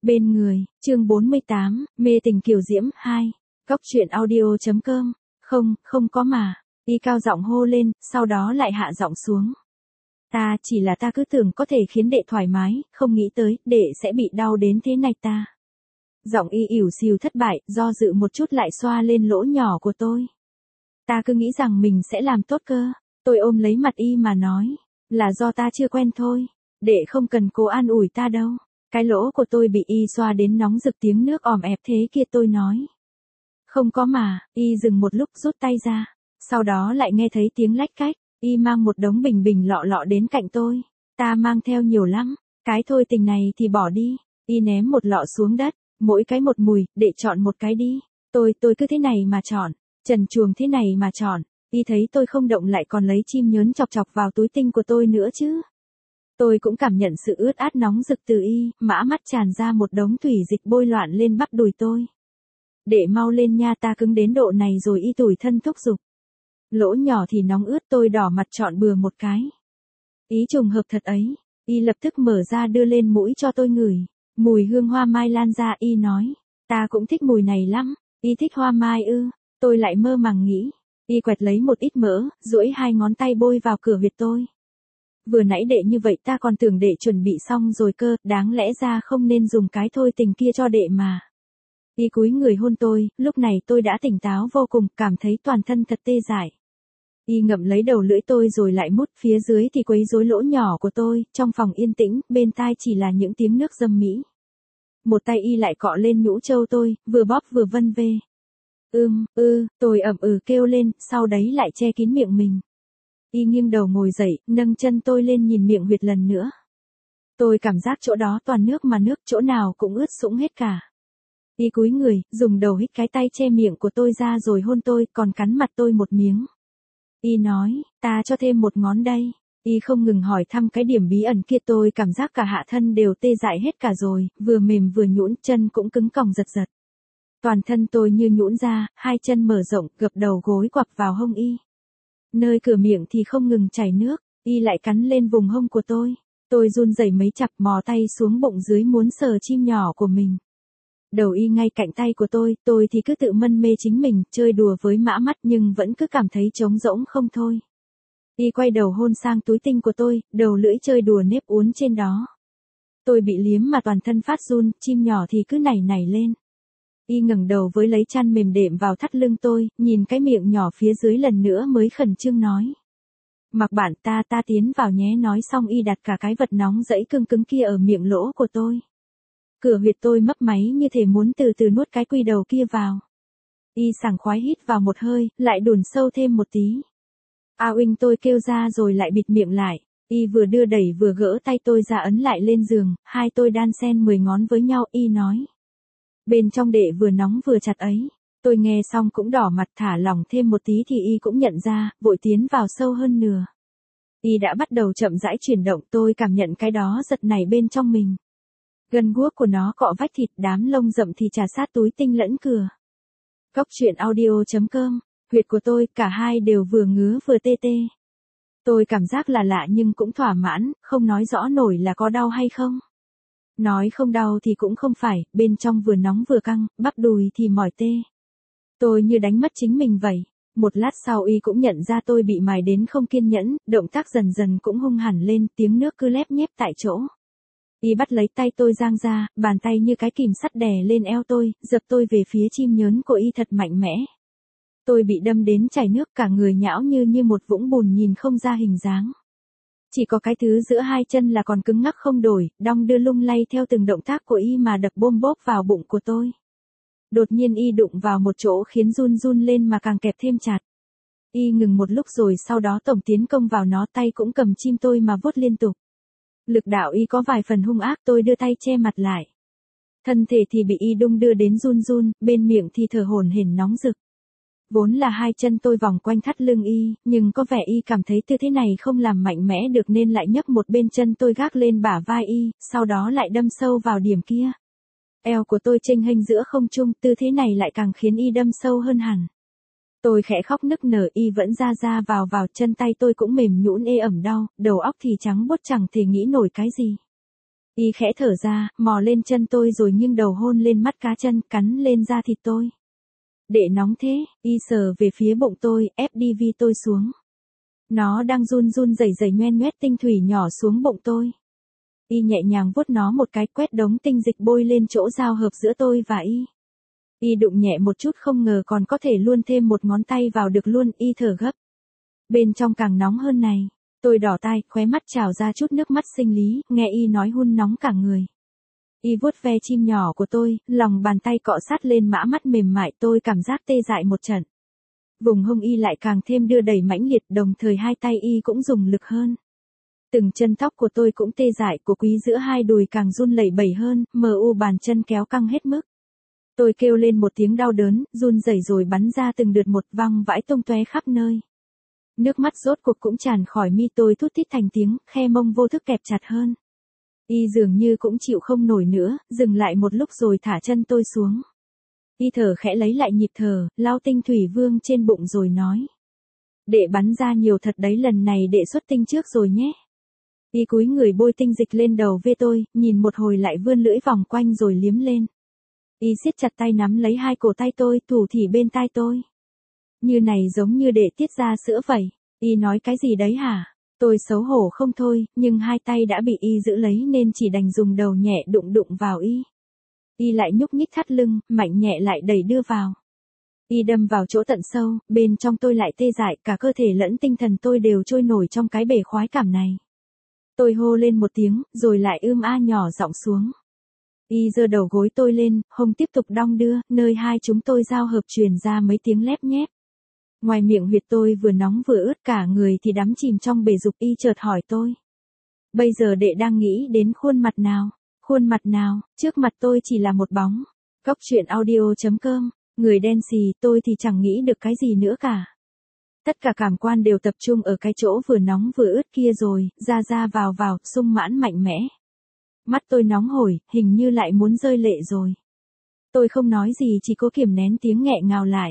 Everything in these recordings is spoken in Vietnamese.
Bên người, chương 48, mê tình kiều diễm 2. Cóc truyện audio.com. Không có mà. Y cao giọng hô lên, sau đó lại hạ giọng xuống. Ta cứ tưởng có thể khiến đệ thoải mái, không nghĩ tới, đệ sẽ bị đau đến thế này ta. Giọng y ỉu xìu thất bại, do dự một chút lại xoa lên lỗ nhỏ của tôi. Ta cứ nghĩ rằng mình sẽ làm tốt cơ. Tôi ôm lấy mặt y mà nói, là do ta chưa quen thôi. Đệ không cần cố an ủi ta đâu. Cái lỗ của tôi bị y xoa đến nóng rực, tiếng nước òm ẹp thế kia, tôi nói. Không có mà. Y dừng một lúc rút tay ra. Sau đó lại nghe thấy tiếng lách cách. Y mang một đống bình bình lọ lọ đến cạnh tôi. Ta mang theo nhiều lắm. Cái thôi tình này thì bỏ đi. Y ném một lọ xuống đất. Mỗi cái một mùi, để chọn một cái đi. Tôi cứ thế này mà chọn. Trần truồng thế này mà chọn. Y thấy tôi không động lại còn lấy chim nhớn chọc chọc vào túi tinh của tôi nữa chứ. Tôi cũng cảm nhận sự ướt át nóng rực từ y, mã mắt tràn ra một đống thủy dịch bôi loạn lên bắp đùi tôi. Để mau lên nha, ta cứng đến độ này rồi, y tủi thân thúc giục. Lỗ nhỏ thì nóng ướt, tôi đỏ mặt chọn bừa một cái. Ý trùng hợp thật ấy, y lập tức mở ra đưa lên mũi cho tôi ngửi. Mùi hương hoa mai lan ra, y nói. Ta cũng thích mùi này lắm. Y thích hoa mai ư? Tôi lại mơ màng nghĩ. Y quẹt lấy một ít mỡ, duỗi hai ngón tay bôi vào cửa huyệt tôi. Vừa nãy đệ như vậy ta còn tưởng đệ chuẩn bị xong rồi cơ, đáng lẽ ra không nên dùng cái thôi tình kia cho đệ mà. Y cúi người hôn tôi, lúc này tôi đã tỉnh táo vô cùng, cảm thấy toàn thân thật tê dại. Y ngậm lấy đầu lưỡi tôi rồi lại mút, phía dưới thì quấy rối lỗ nhỏ của tôi, trong phòng yên tĩnh, bên tai chỉ là những tiếng nước dâm mỹ. Một tay y lại cọ lên nhũ trâu tôi, vừa bóp vừa vân vê. Tôi ậm kêu lên, sau đấy lại che kín miệng mình. Y nghiêng đầu ngồi dậy, nâng chân tôi lên nhìn miệng huyệt lần nữa. Tôi cảm giác chỗ đó toàn nước mà nước, chỗ nào cũng ướt sũng hết cả. Y cúi người, dùng đầu hít cái tay che miệng của tôi ra rồi hôn tôi, còn cắn mặt tôi một miếng. Y nói, ta cho thêm một ngón đây. Y không ngừng hỏi thăm cái điểm bí ẩn kia, tôi cảm giác cả hạ thân đều tê dại hết cả rồi, vừa mềm vừa nhũn, chân cũng cứng còng giật giật. Toàn thân tôi như nhũn ra, hai chân mở rộng, gập đầu gối quặp vào hông y. Nơi cửa miệng thì không ngừng chảy nước, y lại cắn lên vùng hông của tôi. Tôi run rẩy mấy chặp, mò tay xuống bụng dưới muốn sờ chim nhỏ của mình. Đầu y ngay cạnh tay của tôi thì cứ tự mân mê chính mình, chơi đùa với mã mắt nhưng vẫn cứ cảm thấy trống rỗng không thôi. Y quay đầu hôn sang túi tinh của tôi, đầu lưỡi chơi đùa nếp uốn trên đó. Tôi bị liếm mà toàn thân phát run, chim nhỏ thì cứ nảy nảy lên. Y ngẩng đầu với lấy chăn mềm đệm vào thắt lưng tôi, nhìn cái miệng nhỏ phía dưới lần nữa mới khẩn trương nói. Mặc bạn ta tiến vào nhé. Nói xong y đặt cả cái vật nóng rẫy cưng cứng kia ở miệng lỗ của tôi. Cửa huyệt tôi mấp máy như thể muốn từ từ nuốt cái quy đầu kia vào. Y sảng khoái hít vào một hơi, lại đùn sâu thêm một tí. A uinh, tôi kêu ra rồi lại bịt miệng lại. Y vừa đưa đẩy vừa gỡ tay tôi ra ấn lại lên giường, hai tôi đan xen 10 ngón với nhau. Y nói. Bên trong đệ vừa nóng vừa chặt ấy. Tôi nghe xong cũng đỏ mặt, thả lỏng thêm một tí thì y cũng nhận ra, vội tiến vào sâu hơn nửa. Y đã bắt đầu chậm rãi chuyển động, tôi cảm nhận cái đó giật nảy bên trong mình. Gân guốc của nó cọ vách thịt, đám lông rậm thì chà sát túi tinh lẫn cửa. Cóc truyện audio.com. Huyệt của tôi, cả hai đều vừa ngứa vừa tê tê. Tôi cảm giác là lạ nhưng cũng thỏa mãn, không nói rõ nổi là có đau hay không. Nói không đau thì cũng không phải, bên trong vừa nóng vừa căng, bắp đùi thì mỏi tê. Tôi như đánh mất chính mình vậy. Một lát sau y cũng nhận ra tôi bị mài đến không kiên nhẫn, động tác dần dần cũng hung hẳn lên, tiếng nước cứ lép nhép tại chỗ. Y bắt lấy tay tôi giang ra, bàn tay như cái kìm sắt đè lên eo tôi, giật tôi về phía chim nhớn của y thật mạnh mẽ. Tôi bị đâm đến chảy nước, cả người nhão như một vũng bùn nhìn không ra hình dáng. Chỉ có cái thứ giữa hai chân là còn cứng ngắc không đổi, đong đưa lung lay theo từng động tác của y mà đập bôm bốp vào bụng của tôi. Đột nhiên y đụng vào một chỗ khiến run run lên mà càng kẹp thêm chặt. Y ngừng một lúc rồi sau đó tổng tiến công vào nó, tay cũng cầm chim tôi mà vuốt liên tục. Lực đạo y có vài phần hung ác, tôi đưa tay che mặt lại. Thân thể thì bị y đung đưa đến run run, bên miệng thì thở hổn hển nóng rực. Vốn là hai chân tôi vòng quanh thắt lưng y, nhưng có vẻ y cảm thấy tư thế này không làm mạnh mẽ được nên lại nhấc một bên chân tôi gác lên bả vai y, sau đó lại đâm sâu vào điểm kia. Eo của tôi chênh ghênh giữa không trung, tư thế này lại càng khiến y đâm sâu hơn hẳn. Tôi khẽ khóc nức nở, y vẫn ra vào, chân tay tôi cũng mềm nhũn ê ẩm đau, đầu óc thì trắng bốt chẳng thể nghĩ nổi cái gì. Y khẽ thở ra, mò lên chân tôi rồi nghiêng đầu hôn lên mắt cá chân, cắn lên da thịt tôi. Đệ nóng thế, Y sờ về phía bụng tôi, ép DV tôi xuống. Nó đang run run rẩy rẩy nhoen nhoét tinh thủy nhỏ xuống bụng tôi. Y nhẹ nhàng vuốt nó một cái, quét đống tinh dịch bôi lên chỗ giao hợp giữa tôi và Y. Y đụng nhẹ một chút, không ngờ còn có thể luôn thêm một ngón tay vào được luôn. Y thở gấp. Bên trong càng nóng hơn này. Tôi đỏ tai, khóe mắt trào ra chút nước mắt sinh lý, nghe Y nói hun nóng cả người. Y vuốt ve chim nhỏ của tôi, lòng bàn tay cọ sát lên mã mắt mềm mại, tôi cảm giác tê dại một trận. Vùng hông Y lại càng thêm đưa đẩy mãnh liệt, đồng thời hai tay Y cũng dùng lực hơn. Từng chân tóc của tôi cũng tê dại, của Quý giữa hai đùi càng run lẩy bẩy hơn, bàn chân kéo căng hết mức. Tôi kêu lên một tiếng đau đớn, run rẩy rồi bắn ra từng đợt một, văng vãi tung tóe khắp nơi. Nước mắt rốt cuộc cũng tràn khỏi mi, tôi thút thít thành tiếng, khe mông vô thức kẹp chặt hơn. Y dường như cũng chịu không nổi nữa, dừng lại một lúc rồi thả chân tôi xuống. Y thở khẽ lấy lại nhịp thở, lau tinh thủy vương trên bụng rồi nói. Đệ bắn ra nhiều thật đấy, lần này đệ xuất tinh trước rồi nhé. Y cúi người bôi tinh dịch lên đầu vê tôi, nhìn một hồi lại vươn lưỡi vòng quanh rồi liếm lên. Y siết chặt tay nắm lấy hai cổ tay tôi, thủ thỉ bên tai tôi. Như này giống như đệ tiết ra sữa vậy. Y nói cái gì đấy hả? Tôi xấu hổ không thôi, nhưng hai tay đã bị Y giữ lấy nên chỉ đành dùng đầu nhẹ đụng đụng vào Y. Y lại nhúc nhích thắt lưng, mạnh nhẹ lại đẩy đưa vào. Y đâm vào chỗ tận sâu, bên trong tôi lại tê dại, cả cơ thể lẫn tinh thần tôi đều trôi nổi trong cái bể khoái cảm này. Tôi hô lên một tiếng, rồi lại nhỏ giọng xuống. Y giơ đầu gối tôi lên, hông tiếp tục đong đưa, nơi hai chúng tôi giao hợp truyền ra mấy tiếng lép nhép. Ngoài miệng huyệt tôi vừa nóng vừa ướt, cả người thì đắm chìm trong bể dục. Y chợt hỏi tôi. Bây giờ đệ đang nghĩ đến khuôn mặt nào? Khuôn mặt nào? Trước mặt tôi chỉ là một bóng. Góc truyện audio.com. Người đen xì, tôi thì chẳng nghĩ được cái gì nữa cả. Tất cả cảm quan đều tập trung ở cái chỗ vừa nóng vừa ướt kia rồi, ra vào, sung mãn mạnh mẽ. Mắt tôi nóng hổi, hình như lại muốn rơi lệ rồi. Tôi không nói gì, chỉ cố kiềm nén tiếng nghẹn ngào lại.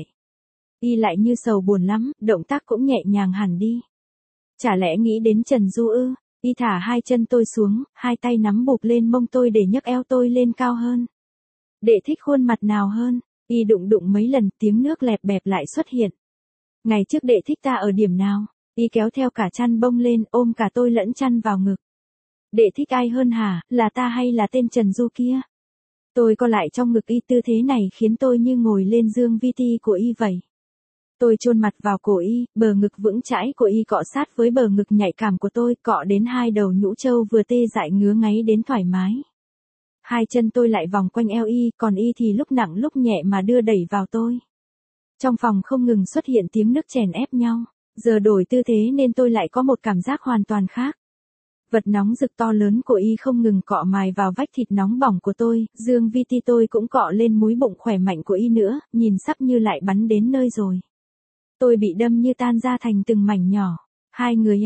Y lại như sầu buồn lắm, động tác cũng nhẹ nhàng hẳn đi. Chả lẽ nghĩ đến Trần Du ư? Y thả hai chân tôi xuống, hai tay nắm bụp lên mông tôi để nhấc eo tôi lên cao hơn. Đệ thích khuôn mặt nào hơn? Y đụng mấy lần, tiếng nước lẹp bẹp lại xuất hiện. Ngày trước đệ thích ta ở điểm nào? Y kéo theo cả chăn bông lên, ôm cả tôi lẫn chăn vào ngực. Đệ thích ai hơn hả, là ta hay là tên Trần Du kia? Tôi co lại trong ngực Y, tư thế này khiến tôi như ngồi lên giường VT của Y vậy. Tôi chôn mặt vào cổ Y, bờ ngực vững chãi của Y cọ sát với bờ ngực nhạy cảm của tôi, cọ đến hai đầu nhũ trâu vừa tê dại ngứa ngáy đến thoải mái. Hai chân tôi lại vòng quanh eo Y, còn Y thì lúc nặng lúc nhẹ mà đưa đẩy vào tôi. Trong phòng không ngừng xuất hiện tiếng nước chèn ép nhau. Giờ đổi tư thế nên tôi lại có một cảm giác hoàn toàn khác. Vật nóng rực to lớn của Y không ngừng cọ mài vào vách thịt nóng bỏng của tôi, dương VT tôi cũng cọ lên múi bụng khỏe mạnh của Y nữa, nhìn sắp như lại bắn đến nơi rồi. Tôi bị đâm như tan ra thành từng mảnh nhỏ. Hai người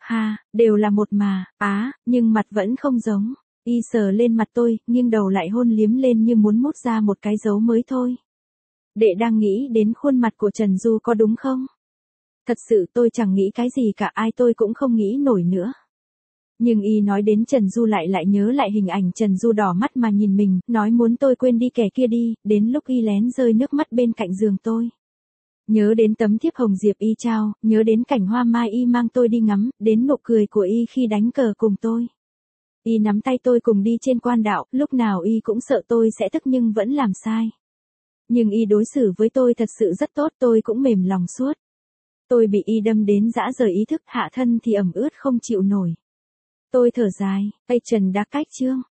đều là một mà, nhưng mặt vẫn không giống. Y sờ lên mặt tôi, nghiêng đầu lại hôn liếm lên như muốn mút ra một cái dấu mới thôi. Đệ đang nghĩ đến khuôn mặt của Trần Du có đúng không? Thật sự tôi chẳng nghĩ cái gì cả, ai tôi cũng không nghĩ nổi nữa. Nhưng Y nói đến Trần Du lại nhớ lại hình ảnh Trần Du đỏ mắt mà nhìn mình, nói muốn tôi quên đi kẻ kia đi, đến lúc Y lén rơi nước mắt bên cạnh giường tôi. Nhớ đến tấm thiếp hồng diệp Y trao, nhớ đến cảnh hoa mai Y mang tôi đi ngắm, đến nụ cười của Y khi đánh cờ cùng tôi. Y nắm tay tôi cùng đi trên quan đạo, lúc nào Y cũng sợ tôi sẽ tức nhưng vẫn làm sai. Nhưng Y đối xử với tôi thật sự rất tốt, tôi cũng mềm lòng suốt. Tôi bị Y đâm đến rã rời ý thức, hạ thân thì ẩm ướt không chịu nổi. Tôi thở dài, Trần đã cách chương.